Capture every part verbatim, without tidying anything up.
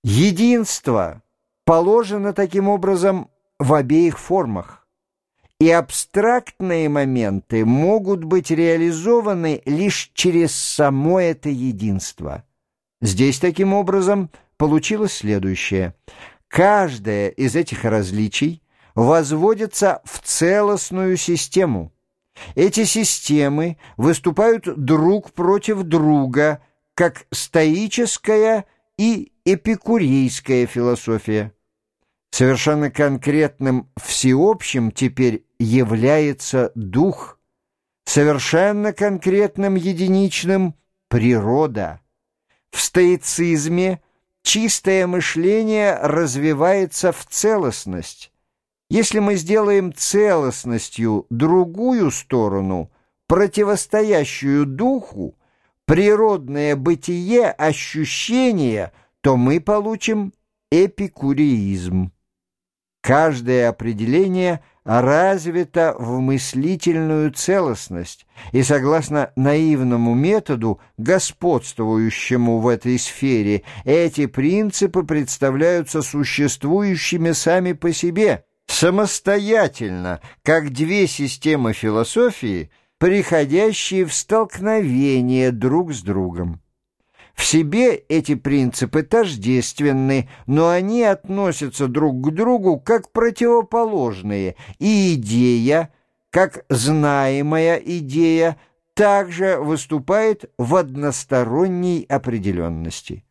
Единство положено таким образом в обеих формах, и абстрактные моменты могут быть реализованы лишь через само это единство. Здесь таким образом получилось следующее. Каждое из этих различий возводится в целостную систему. Эти системы выступают друг против друга, как стоическая и эпикурейская философия. Совершенно конкретным всеобщим теперь является дух, совершенно конкретным единичным — природа. В стоицизме чистое мышление развивается в целостность. Если мы сделаем целостностью другую сторону, противостоящую духу, природное бытие ощущения, то мы получим эпикуреизм. Каждое определение развито в мыслительную целостность, и согласно наивному методу, господствующему в этой сфере, эти принципы представляются существующими сами по себе, самостоятельно, как две системы философии, приходящие в столкновение друг с другом. В себе эти принципы тождественны, но они относятся друг к другу как противоположные, и идея, как знаемая идея, также выступает в односторонней определенности.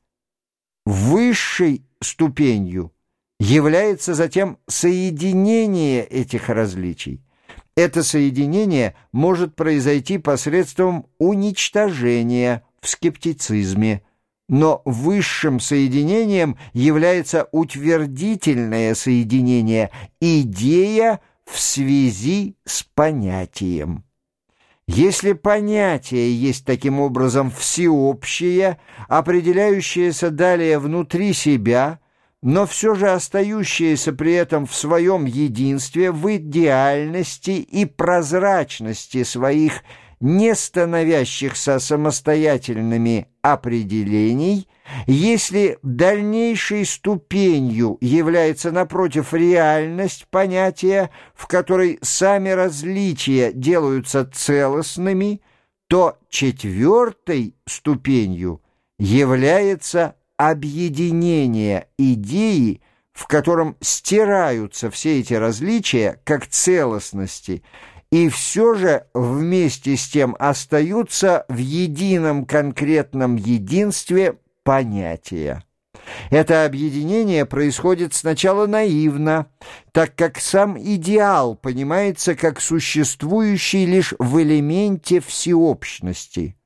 Высшей ступенью является затем соединение этих различий. Это соединение может произойти посредством уничтожения в скептицизме, но высшим соединением является утвердительное соединение, идея в связи с понятием. Если понятие есть таким образом всеобщее, определяющееся далее внутри себя, но все же остающееся при этом в своем единстве, в идеальности и прозрачности своих не становящихся самостоятельными определений, если дальнейшей ступенью является, напротив, реальность понятия, в которой сами различия делаются целостными, то четвертой ступенью является объединение идеи, в котором стираются все эти различия как целостности, и все же вместе с тем остаются в едином конкретном единстве понятия. Это объединение происходит сначала наивно, так как сам идеал понимается как существующий лишь в элементе всеобщности.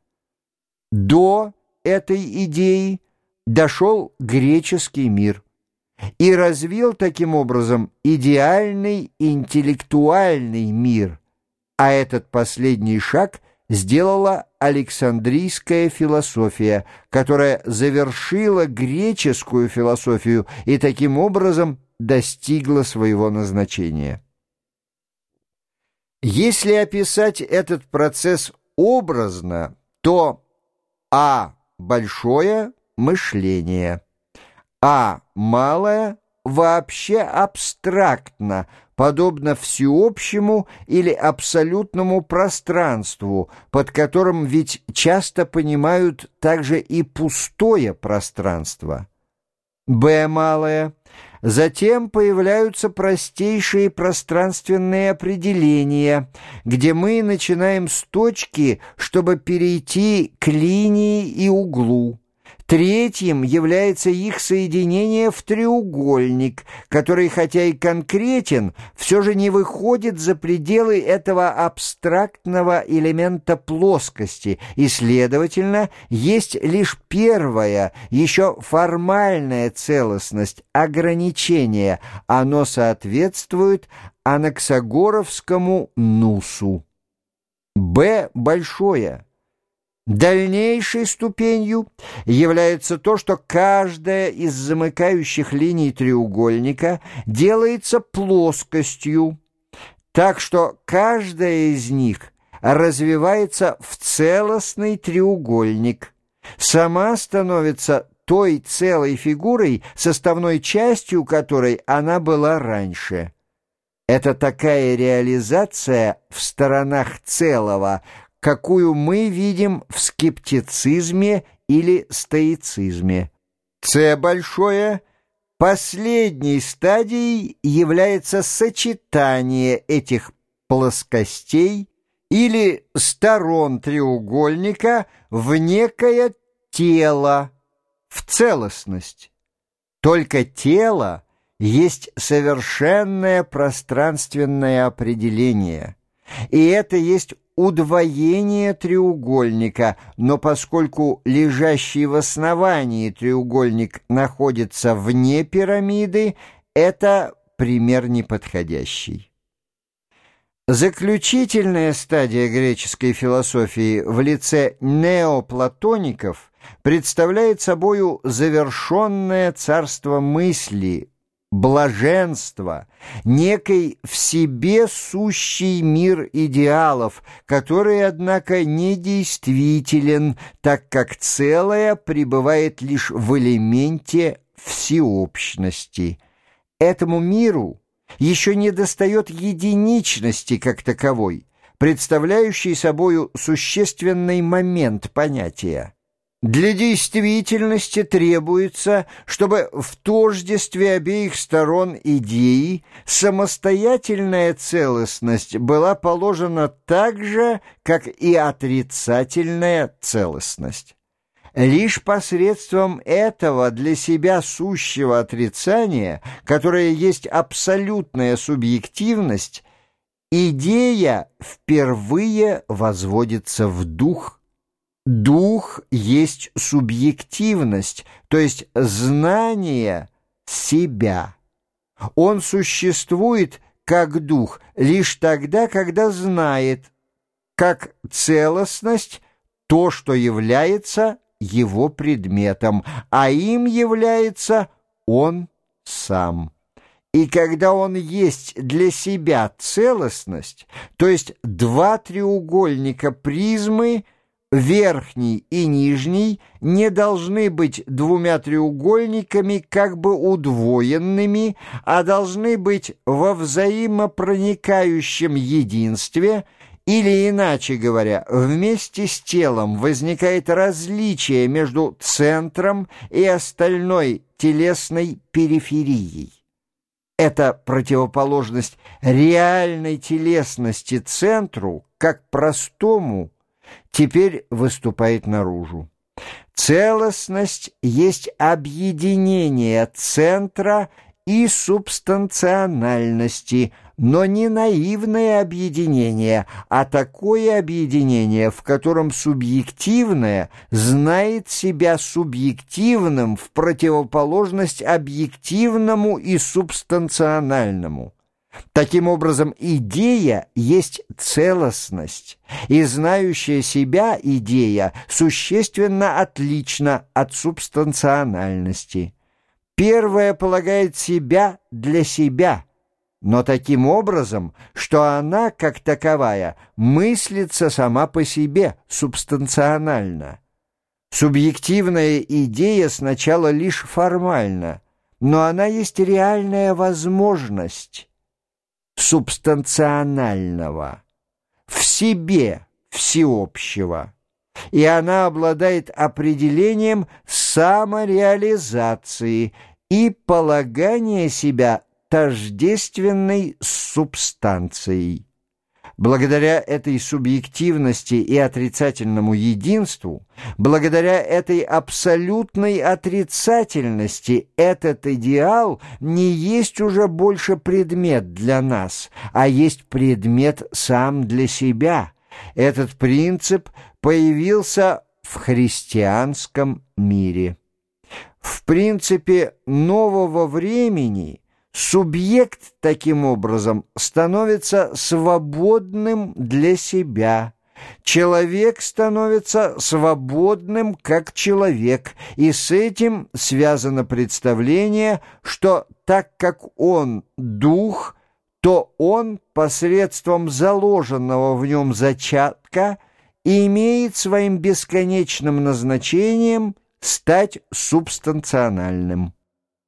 До этой идеи дошел греческий мир и развил таким образом идеальный интеллектуальный мир, а этот последний шаг сделала Александрийская философия, которая завершила греческую философию и таким образом достигла своего назначения. Если описать этот процесс образно, то А большое – мышление, А малое – вообще абстрактно, подобно всеобщему или абсолютному пространству, под которым ведь часто понимают также и пустое пространство. Б малое. Затем появляются простейшие пространственные определения, где мы начинаем с точки, чтобы перейти к линии и углу. Третьим является их соединение в треугольник, который, хотя и конкретен, все же не выходит за пределы этого абстрактного элемента плоскости, и, следовательно, есть лишь первая, еще формальная целостность, ограничение. Оно соответствует анаксагоровскому нусу. Б большое. Дальнейшей ступенью является то, что каждая из замыкающих линий треугольника делается плоскостью, так что каждая из них развивается в целостный треугольник, сама становится той целой фигурой, составной частью которой она была раньше. Это такая реализация в сторонах целого, какую мы видим в скептицизме или стоицизме. С большое последней стадией является сочетание этих плоскостей или сторон треугольника в некое тело, в целостность. Только тело есть совершенное пространственное определение, и это есть удвоение треугольника, но поскольку лежащий в основании треугольник находится вне пирамиды, это пример неподходящий. Заключительная стадия греческой философии в лице неоплатоников представляет собою завершенное царство мысли, блаженство, некий в себе сущий мир идеалов, который, однако, не действителен, так как целое пребывает лишь в элементе всеобщности. Этому миру еще недостает единичности как таковой, представляющей собою существенный момент понятия. Для действительности требуется, чтобы в тождестве обеих сторон идеи самостоятельная целостность была положена так же, как и отрицательная целостность. Лишь посредством этого для себя сущего отрицания, которое есть абсолютная субъективность, идея впервые возводится в дух. Дух есть субъективность, то есть знание себя. Он существует как дух лишь тогда, когда знает, как целостность, то, что является его предметом, а им является он сам. И когда он есть для себя целостность, то есть два треугольника призмы, верхний и нижний, не должны быть двумя треугольниками как бы удвоенными, а должны быть во взаимопроникающем единстве, или, иначе говоря, вместе с телом возникает различие между центром и остальной телесной периферией. Эта противоположность реальной телесности центру, как простому, теперь выступает наружу. Целостность есть объединение центра и субстанциональности, но не наивное объединение, а такое объединение, в котором субъективное знает себя субъективным в противоположность объективному и субстанциональному. Таким образом, идея есть целостность, и знающая себя идея существенно отлична от субстанциональности. Первая полагает себя для себя, но таким образом, что она, как таковая, мыслится сама по себе субстанционально. Субъективная идея сначала лишь формальна, но она есть реальная возможность субстанционального, в себе всеобщего, и она обладает определением самореализации и полагания себя тождественной субстанцией. Благодаря этой субъективности и отрицательному единству, благодаря этой абсолютной отрицательности, этот идеал не есть уже больше предмет для нас, а есть предмет сам для себя. Этот принцип появился в христианском мире. В принципе нового времени субъект, таким образом, становится свободным для себя. Человек становится свободным как человек, и с этим связано представление, что так как он дух, то он посредством заложенного в нем зачатка имеет своим бесконечным назначением стать субстанциональным.